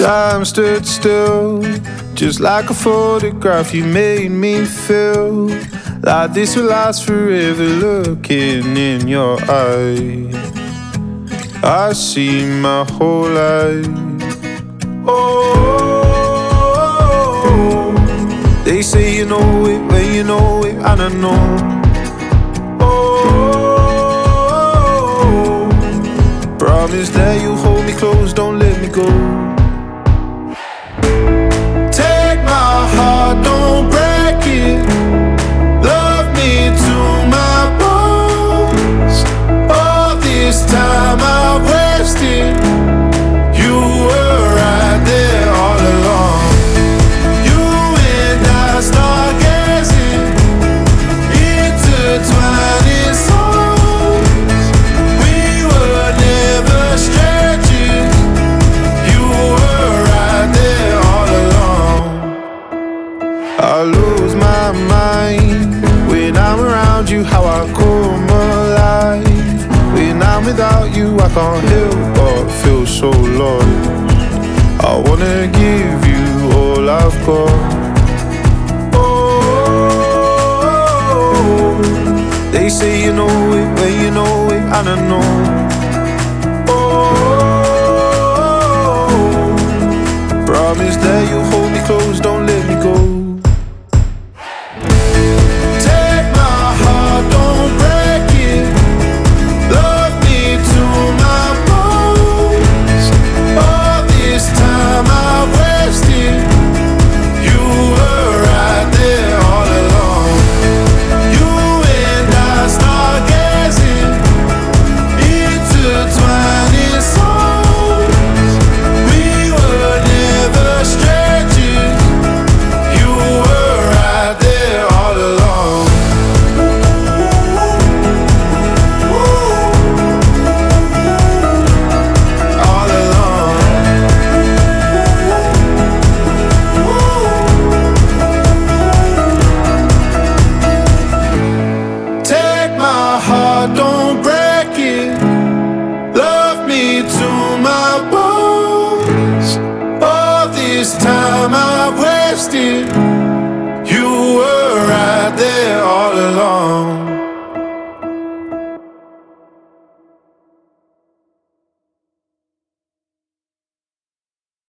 Time stood still, just like a photograph. You made me feel like this will last forever. Looking in your eyes, I see my whole life. Oh, they say you know it when you know it, and I know. Oh, promise that you'll hold me close, don't let me go. Don't break it. Love me to my bones. All this time I wasted. You were right there all along. You and I stargazing, intertwining souls. We were never strangers. You were right there all along. I lose my mind when I'm around you, how I come alive. When I'm without you, I can't help but feel so lost. I wanna give you all I've got. Oh, they say you know it when you know it, and I know. Oh, promise that you'll hold me close, don't let me go. Don't break it. Love me to my bones. All this time I wasted.